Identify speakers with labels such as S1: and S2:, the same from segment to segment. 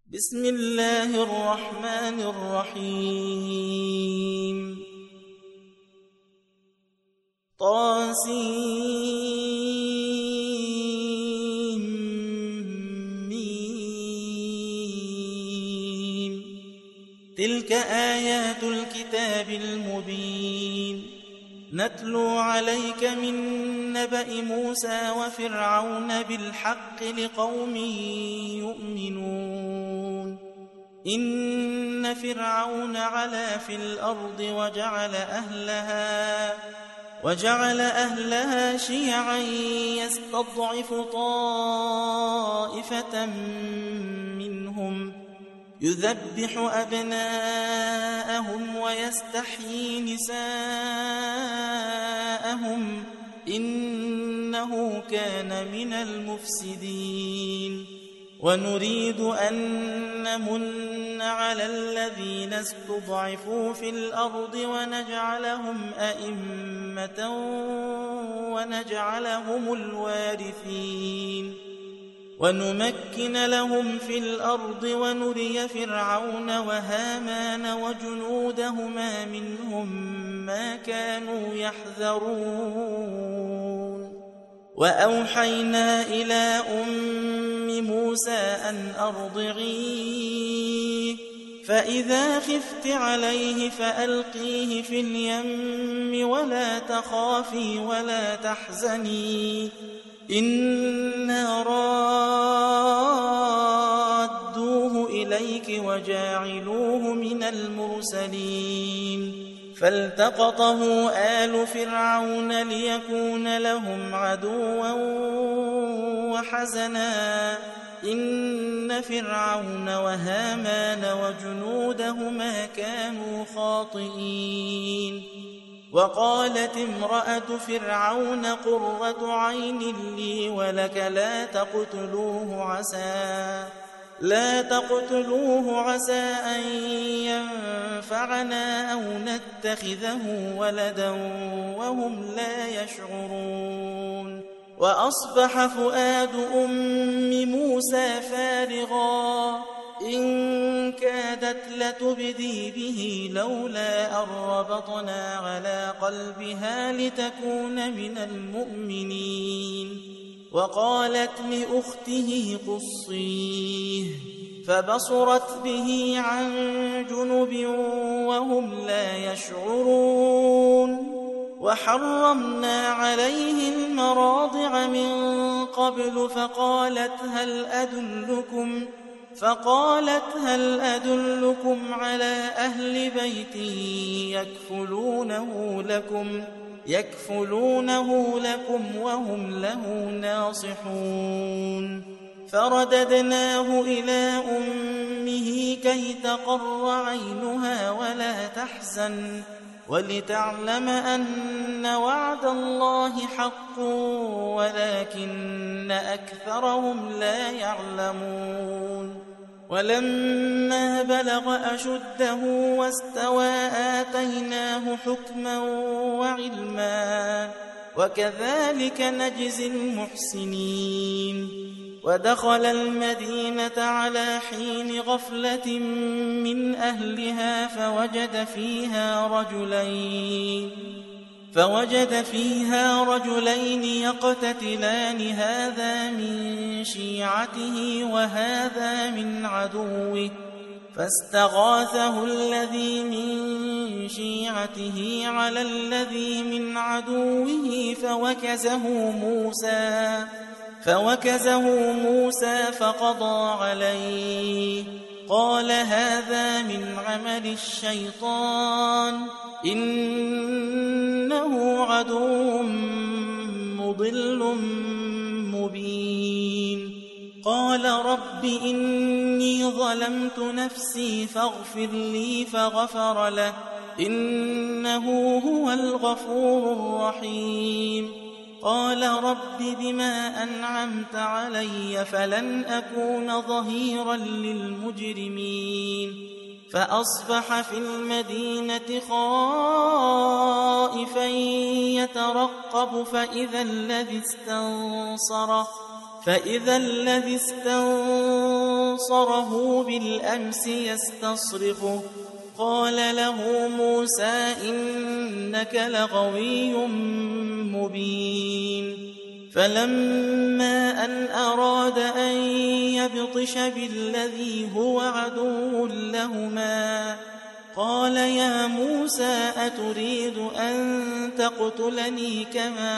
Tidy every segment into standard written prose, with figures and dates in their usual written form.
S1: بسم الله الرحمن الرحيم طاسيم تلك آيات الكتاب المبين نتلو عليك من نبأ موسى وفرعون بالحق لقوم يؤمنون إن فرعون علا في الأرض وجعل أهلها شيعا يستضعف طائفة منهم يذبح أبناءهم ويستحيي نساءهم إنه كان من المفسدين ونريد أن نمن على الذين استضعفوا في الأرض ونجعلهم أئمة ونجعلهم الوارثين ونمكن لهم في الأرض ونري فرعون وهامان وجنودهما منهم ما كانوا يحذرون وأوحينا إلى أم موسى أن أرضعيه فإذا خفت عليه فألقيه في اليم ولا تخافي ولا تحزني إنا رادوه إليك وجاعلوه من المرسلين فالتقطه آل فرعون ليكون لهم عدوا وحزنا إن فرعون وهامان وجنودهما كانوا خاطئين وقالت امرأة فرعون قرة عين لي ولك لا تقتلوه عسى أن ينفعنا أو نتخذه ولدا وهم لا يشعرون وأصبح فؤاد أم موسى فارغا إن كادت لتبدي به لولا أن ربطنا على قلبها لتكون من المؤمنين وقالت لأخته قصيه فبصرت به عن جنب وهم لا يشعرون وحرمنا عليه المراضع من قبل فقالت هل أدلكم على أهل بيت يكفلونه لكم وهم له ناصحون فرددناه إلى أمه كي تقر عينها ولا تحزن ولتعلم أن وعد الله حق ولكن أكثرهم لا يعلمون ولما بلغ أشده واستوى آتيناه حكما وعلما وكذلك نجزي المحسنين ودخل المدينة على حين غفلة من أهلها فوجد فيها رجلين يقتتلان هذا من شيعته وهذا من عدوه فاستغاثه الذي من شيعته على الذي من عدوه فوكزه موسى فقضى عليه قال هذا من عمل الشيطان إنه عدو مضل مبين قال رب إني ظلمت نفسي فاغفر لي فغفر له إنه هو الغفور الرحيم قال رب بما أنعمت علي فلن أكون ظهيرا للمجرمين فأصبح في المدينة خائفا يترقب فإذا الذي استنصره وَبَصَّرَهُ بِالْأَمْسِ يَسْتَصْرِخُهُ قال له موسى إنك لغوي مبين فلما أن أراد أن يبطش بالذي هو عدو لهما قال يا موسى أتريد أن تقتلني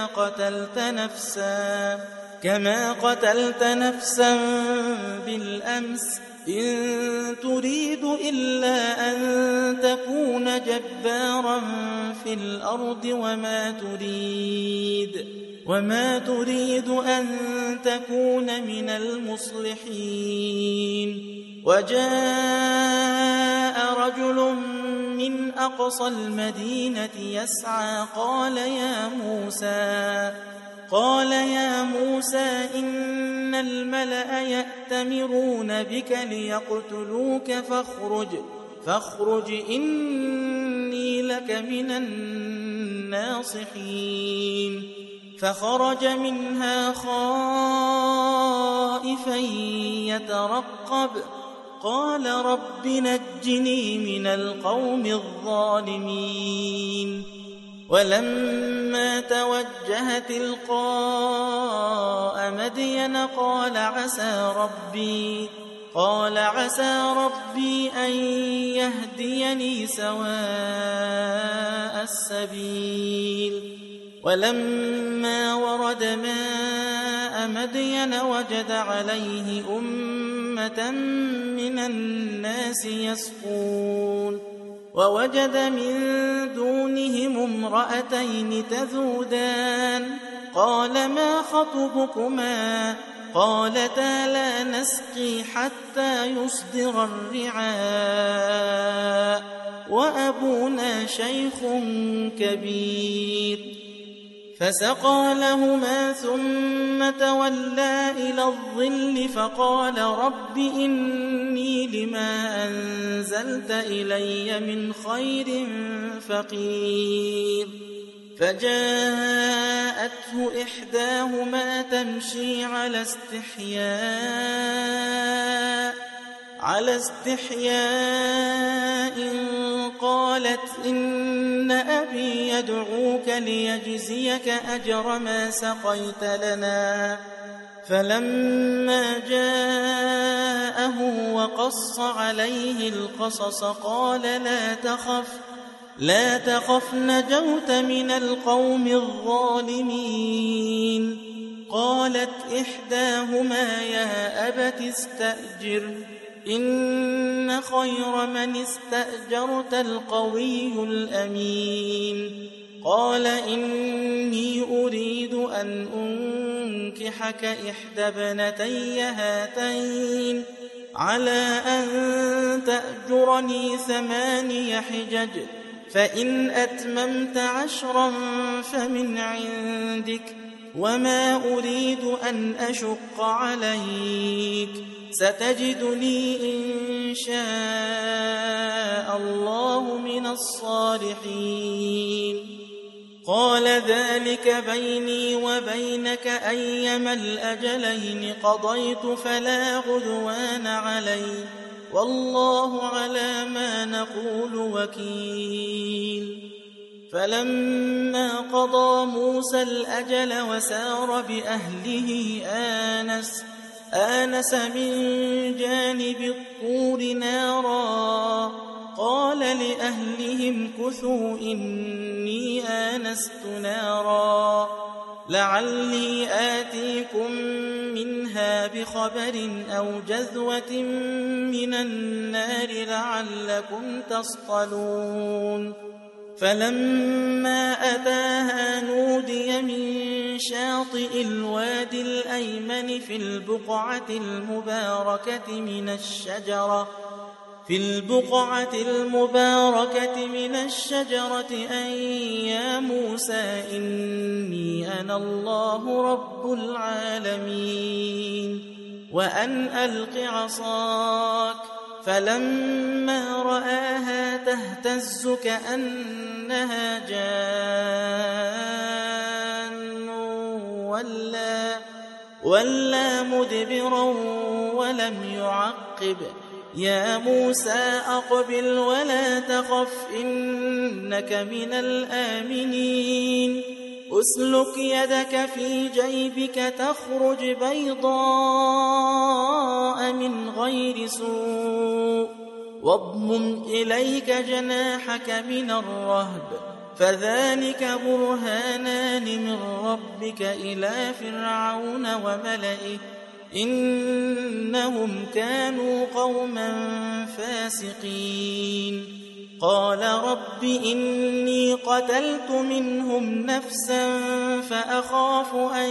S1: كما قتلت نفسا بالأمس إن تريد إلا أن تكون جبارا في الأرض وما تريد أن تكون من المصلحين وجاء رجل من أقصى المدينة يسعى قال يا موسى إن الملأ يأتمرون بك ليقتلوك فاخرج إني لك من الناصحين فخرج منها خائفا يترقب قال رب نجني من القوم الظالمين ولما توجه تلقاء مدين قال عسى ربي أن يهديني سواء السبيل ولما ورد ماء مدين وجد عليه أمة من الناس يسقون ووجد من دونهم امرأتين تذودان قال ما خطبكما قالتا لا نسقي حتى يصدر الرعاء وأبونا شيخ كبير فسقى لهما ثم تولى إلى الظل فقال رب إني لما أنزلت إلي من خير فقير فجاءته إحداهما تمشي على استحياء قالت إن أبي يدعوك ليجزيك أجر ما سقيت لنا فلما جاءه وقص عليه القصص قال لا تخف نجوت من القوم الظالمين قالت إحداهما يا أبت استأجر إن خير من استأجرت القوي الأمين قال إني أريد أن أنكحك إحدى ابنتي هاتين على أن تأجرني 8 حجج فإن أتممت 10 فمن عندك وما أريد أن أشق عليك ستجدني إن شاء الله من الصالحين قال ذلك بيني وبينك أيما الأجلين قضيت فلا عدوان علي والله على ما نقول وكيل فلما قضى موسى الأجل وسار بأهله آنس من جانب الطور نارا قال لأهلهم كثوا إني آنست نارا لعلي آتيكم منها بخبر أو جذوة من النار لعلكم تصطلون فلما أتاها نودي من شاطئ الوادي الأيمن في البقعة المباركة من الشجرة أن يا موسى إني أنا الله رب العالمين وأن ألق عصاك فلما رآها تهتز كأنها جان ولى مدبرا ولم يعقب. يا موسى أقبل ولا تخف إنك من الآمنين. أسلك يدك في جيبك تخرج بيضاء من غير سوء واضمم إليك جناحك من الرهب فذلك برهانان من ربك إلى فرعون وملئه إنهم كانوا قوما فاسقين. قال رب إني قتلت منهم نفسا فأخاف أن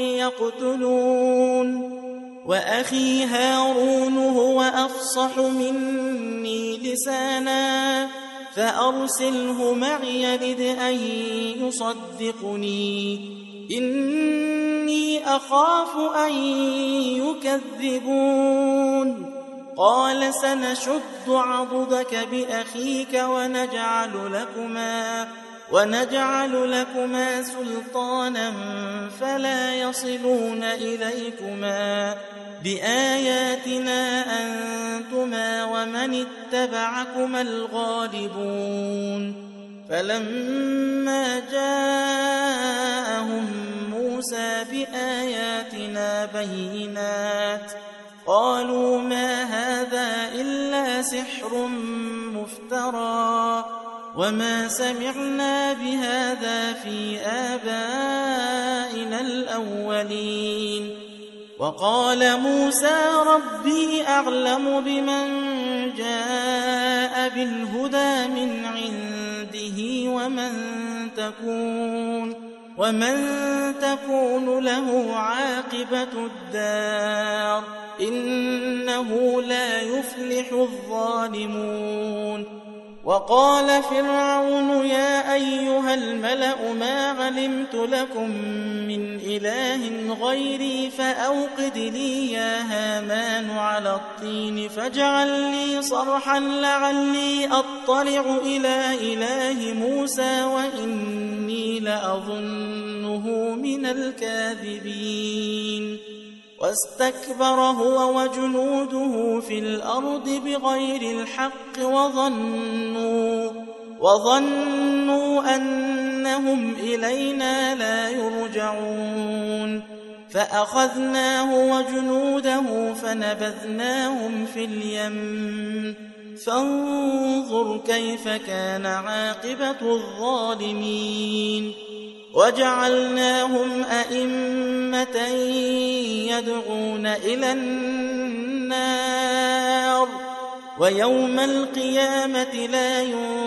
S1: يقتلون وأخي هارون هو أفصح مني لسانا فأرسله معي يرد أن يصدقني إني أخاف أن يكذبون. قال سنشد عضدك بأخيك ونجعل لكما سلطانا فلا يصلون إليكما بآياتنا أنتما ومن اتبعكما الغالبون. فلما جاءهم موسى بآياتنا بينات قالوا ما هذا إلا سحر مفترى وما سمعنا بهذا في آبائنا الأولين. وقال موسى ربي أعلم بمن جاء بالهدى من عنده ومن تكون له عاقبة الدار إنه لا يفلح الظالمون. وقال فرعون يا أيها الملأ ما علمت لكم من إله غيري فأوقد لي يا هامان على الطين فاجعل لي صرحا لعلي أطلع إلى إله موسى وإني لأظنه من الكاذبين. واستكبر هو وجنوده في الأرض بغير الحق وظنوا أنهم إلينا لا يرجعون. فأخذناه وجنوده فنبذناهم في اليم فانظر كيف كان عاقبة الظالمين. وجعلناهم أئمة يدعون إلى النار ويوم القيامة لا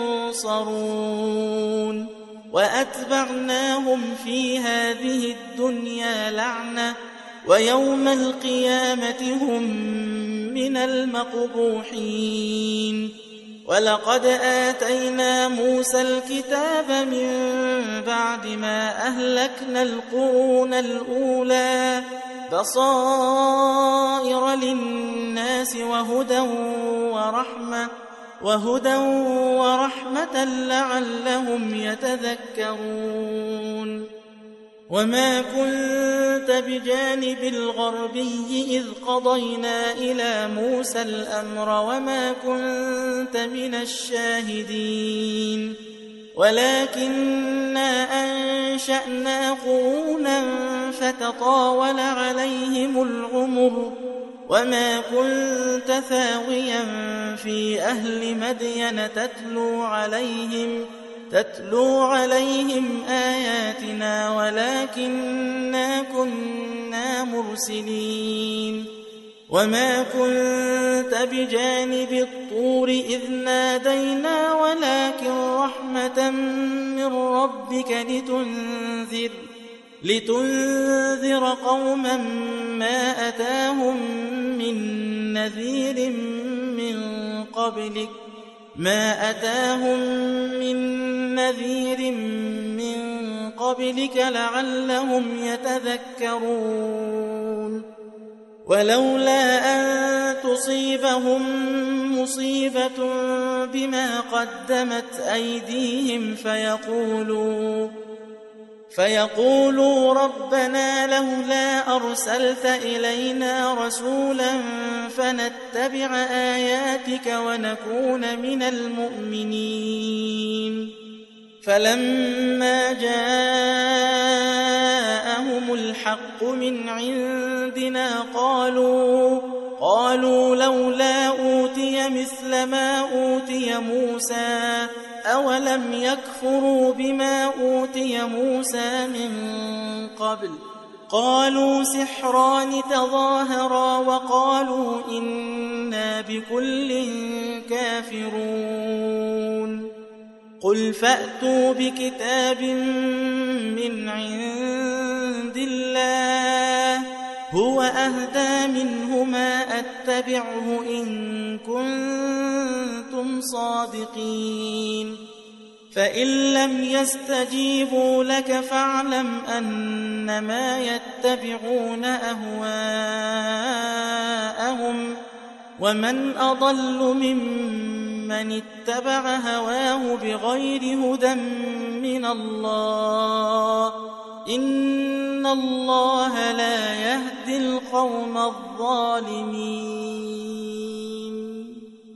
S1: ينصرون. وأتبعناهم في هذه الدنيا لعنة ويوم القيامة هم من المقبوحين. ولقد آتينا موسى الكتاب من بعد ما أهلكنا القرون الأولى بصائر للناس وهدى ورحمة لعلهم يتذكرون. وما كنت بجانب الغربي إذ قضينا إلى موسى الأمر وما كنت من الشاهدين ولكننا أنشأنا قرونا فتطاول عليهم العمر وما كنت ثاويا في أهل مدين تتلو عليهم آياتنا ولكننا كنا مرسلين. وما كنت بجانب الطور إذ نادينا ولكن رحمة من ربك لتنذر قوما ما أتاهم من نذير من قبلك لعلهم يتذكرون. ولولا أن تصيبهم مصيبة بما قدمت أيديهم فيقولوا ربنا لولا أرسلت إلينا رسولا فنتبع آياتك ونكون من المؤمنين. فلما جاءهم الحق من عندنا قالوا لولا أوتي مثل ما أوتي موسى أولم يكفروا بما أوتي موسى من قبل. قالوا سحران تظاهرا وقالوا إنا بكل كافرون. قل فأتوا بكتاب من عند الله هو أهدى منهما أتبعه إن كنتم صادقين. فإن لم يستجيبوا لك فاعلم أنما يتبعون أهواءهم ومن أضل ممن اتبع هواه بغير هدى من الله إن الله لا يهدي القوم الظالمين.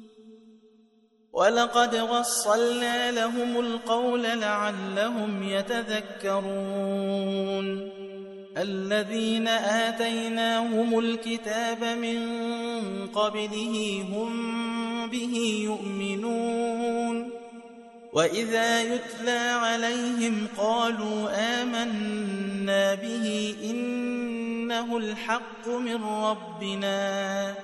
S1: ولقد وصلنا لهم القول لعلهم يتذكرون. الذين آتيناهم الكتاب من قبله هم به يؤمنون. وإذا يتلى عليهم قالوا آمنا به إنه الحق من ربنا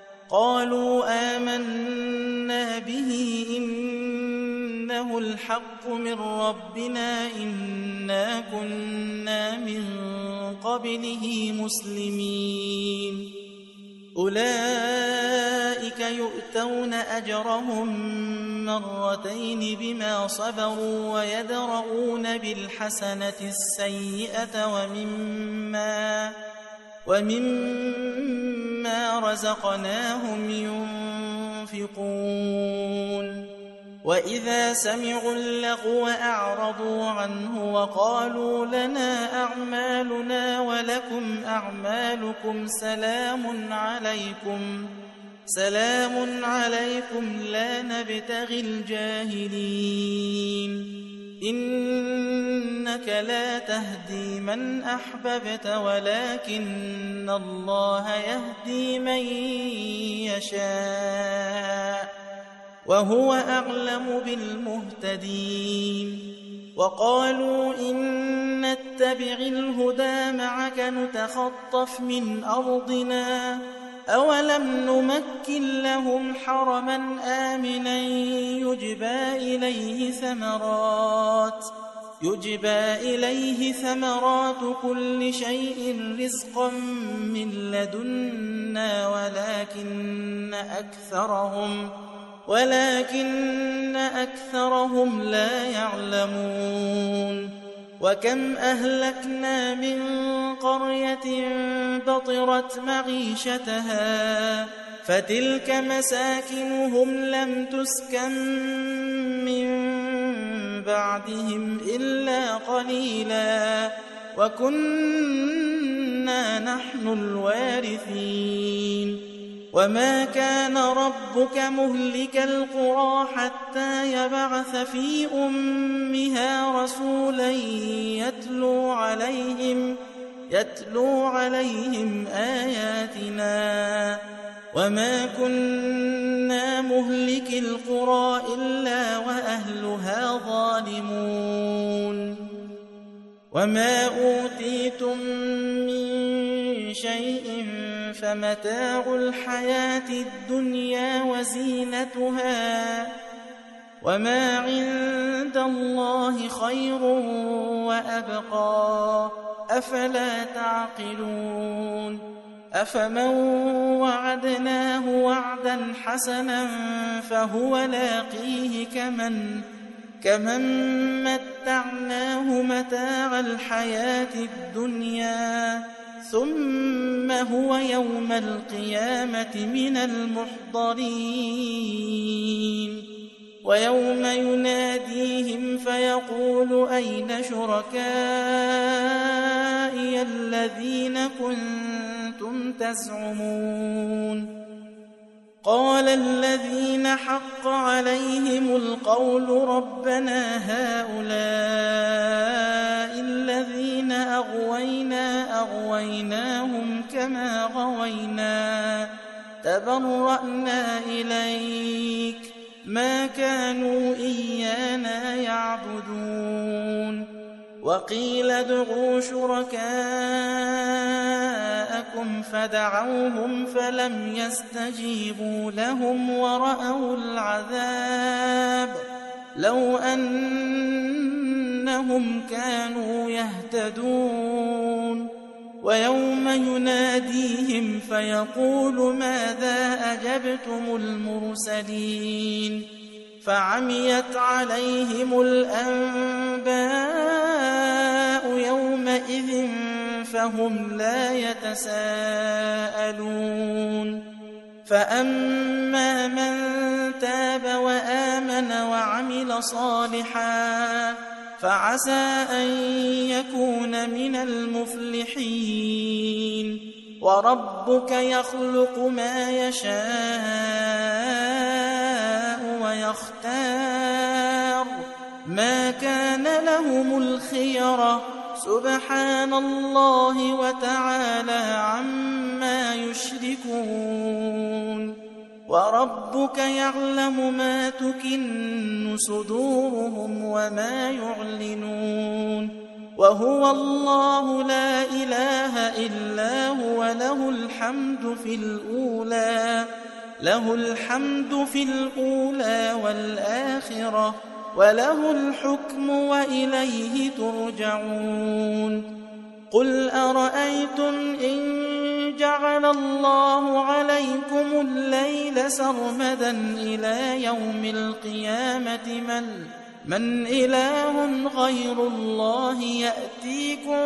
S1: إنا كنا من قبله مسلمين. أولئك يؤتون أجرهم مرتين بما صبروا ويدرؤون بالحسنة السيئة ومما رزقناهم ينفقون. وإذا سمعوا اللغو أعرضوا عنه وقالوا لنا أعمالنا ولكم أعمالكم سلام عليكم لا نبتغي الجاهلين. إنك لا تهدي من أحببت ولكن الله يهدي من يشاء وهو أعلم بالمهتدين. وقالوا إن نتبع الهدى معك نتخطف من أرضنا أولم نمكن لهم حرما آمنا يجبى إليه ثمرات كل شيء رزقا من لدنا ولكن أكثرهم لا يعلمون. وكم أهلكنا من قرية بطرت معيشتها فتلك مساكنهم لم تسكن من بعدهم إلا قليلا وكنا نحن الوارثين. وما كان ربك مهلك القرى حتى يبعث في أمها رسولا يتلو عليهم آياتنا وما كنا مهلك القرى إلا وأهلها ظالمون. وما أوتيتم من شيء فمتاع الحياة الدنيا وزينتها وما عند الله خير وأبقى أفلا تعقلون. أفمن وعدناه وعدا حسنا فهو لاقيه كمن متعناه متاع الحياة الدنيا ثم هو يوم القيامة من المحضرين. ويوم يناديهم فيقول أين شركائي الذين كنتم تزعمون قال الذين حق عليهم القول ربنا هؤلاء الذين أغويناهم كما غوينا تبرأنا إليك ما كانوا إيانا يعبدون وقيل ادعوا شركاءكم فدعوهم فلم يستجيبوا لهم ورأوا العذاب لو أنهم كانوا يهتدون ويوم يناديهم فيقول ماذا أجبتم المرسلين فعميت عليهم الأنباء يومئذ فهم لا يتساءلون فأما من تاب وآمن وعمل صالحا فعسى أن يكون من المفلحين وربك يخلق ما يشاء ويختار ما كان لهم الخيرة سبحان الله وتعالى عما يشركون وربك يعلم ما تكن صدورهم وما يعلنون وهو الله لا إله إلا هو له الحمد في الأولى والآخرة وله الحكم وإليه ترجعون قل أرأيتم إن جعل الله عليكم الليل سرمدا إلى يوم القيامة من إله غير الله يأتيكم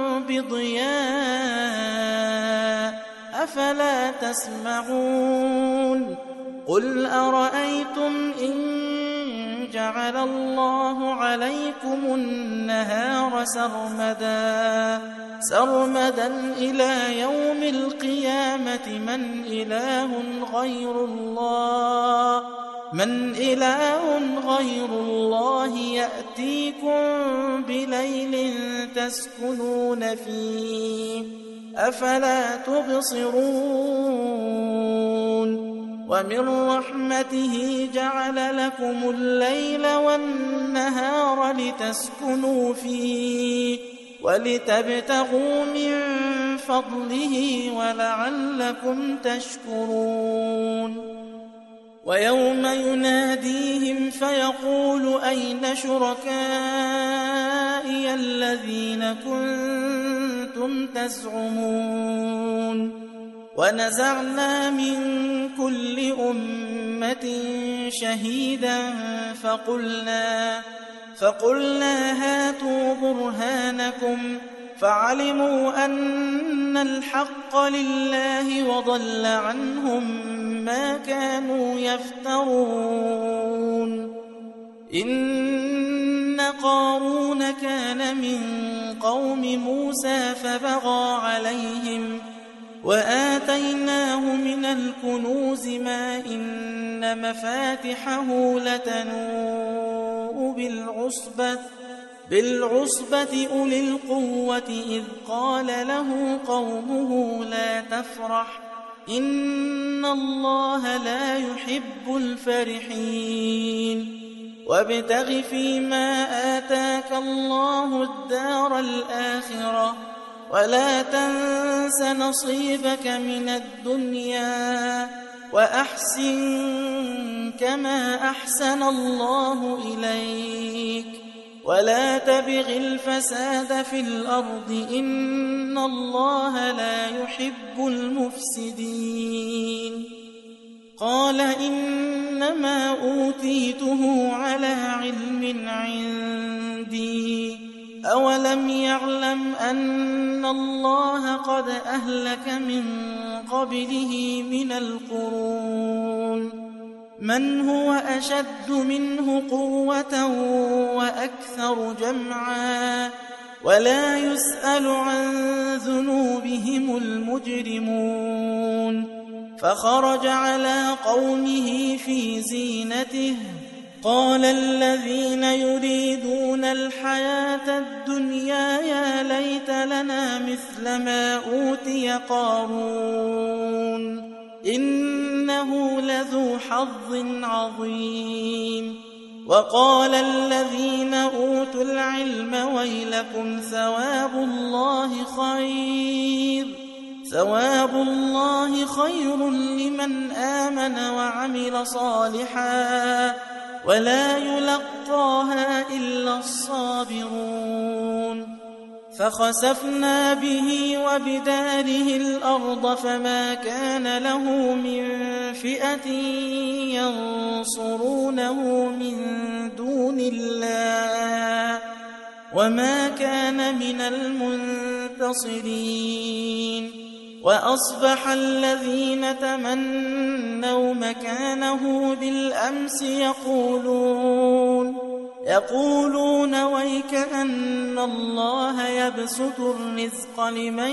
S1: بضياء أفلا تسمعون قل أرأيتم إن جعل الله عليكم النهار سرمدا إلى يوم القيامة من إله غير الله يأتيكم بليل تسكنون فيه أفلا تبصرون ومن رحمته جعل لكم الليل والنهار لتسكنوا فيه ولتبتغوا من فضله ولعلكم تشكرون ويوم يناديهم فيقول أين شركائي الذين كنتم تزعمون ونزعنا من كل أمة شهيدا فقلنا هاتوا برهانكم فعلموا أن الحق لله وضل عنهم ما كانوا يفترون إن قارون كان من قوم موسى فبغى عليهم وآتيناه من الكنوز ما إن مفاتحه لتنوء بالعصبة أولي القوة إذ قال له قومه لا تفرح إن الله لا يحب الفرحين وابتغ فيما آتاك الله الدار الآخرة ولا تنس نصيبك من الدنيا وأحسن كما أحسن الله إليك ولا تبغ الفساد في الأرض إن الله لا يحب المفسدين قال إنما أوتيته على علم عندي أولم يعلم أن الله قد أهلك من قبله من القرون من هو أشد منه قوة وأكثر جمعا ولا يسأل عن ذنوبهم المجرمون فخرج على قومه في زينته قال الذين يريدون الحياة الدنيا يا ليت لنا مثل ما أوتي قارون إنه لذو حظ عظيم وقال الذين أوتوا العلم ويلكم ثواب الله خير لمن آمن وعمل صالحا ولا يلقاها إلا الصابرون فخسفنا به وبداره الأرض فما كان له من فئة ينصرونه من دون الله وما كان من المنتصرين وأصبح الذين تمنوا مكانه بالأمس يقولون ويكأن الله يبسط الرزق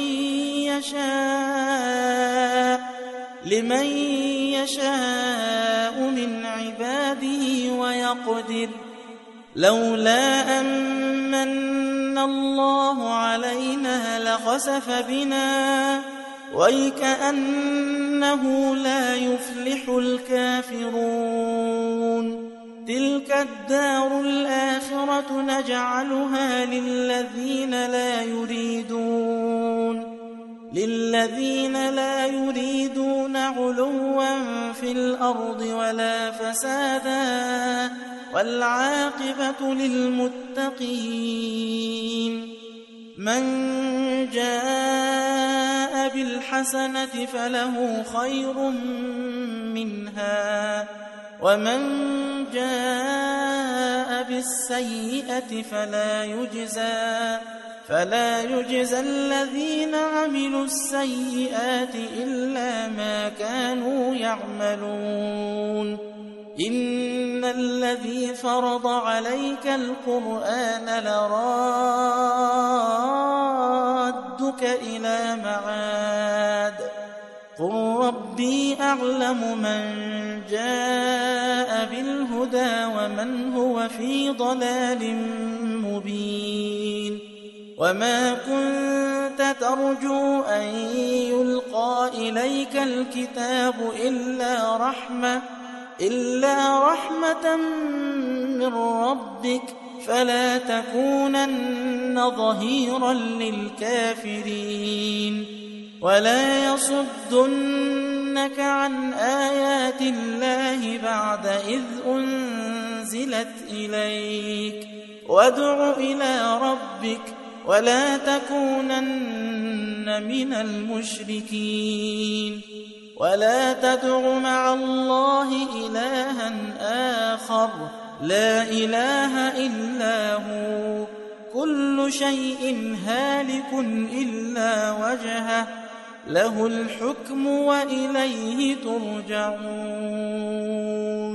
S1: لمن يشاء من عباده ويقدر لولا أمن الله علينا لخسف بنا ويكأنه لا يفلح الكافرون تلك الدار الآخرة نجعلها للذين لا يريدون علوا في الأرض ولا فسادا والعاقبة للمتقين من جاء بالحسنة فله خير منها ومن جاء بالسيئة فلا يجزى الذين عملوا السيئات إلا ما كانوا يعملون إن الذي فرض عليك القرآن لرادك إلى معاد قل ربي أعلم من جاء بالهدى ومن هو في ضلال مبين وما كنت ترجو أن يلقى إليك الكتاب إلا رحمة من ربك فلا تكونن ظهيرا للكافرين ولا يصدنك عن آيات الله بعد إذ أنزلت إليك وادع إلى ربك ولا تكونن من المشركين ولا تدع مع الله إلها آخر لا إله إلا هو كل شيء هالك إلا وجهه له الحكم وإليه ترجعون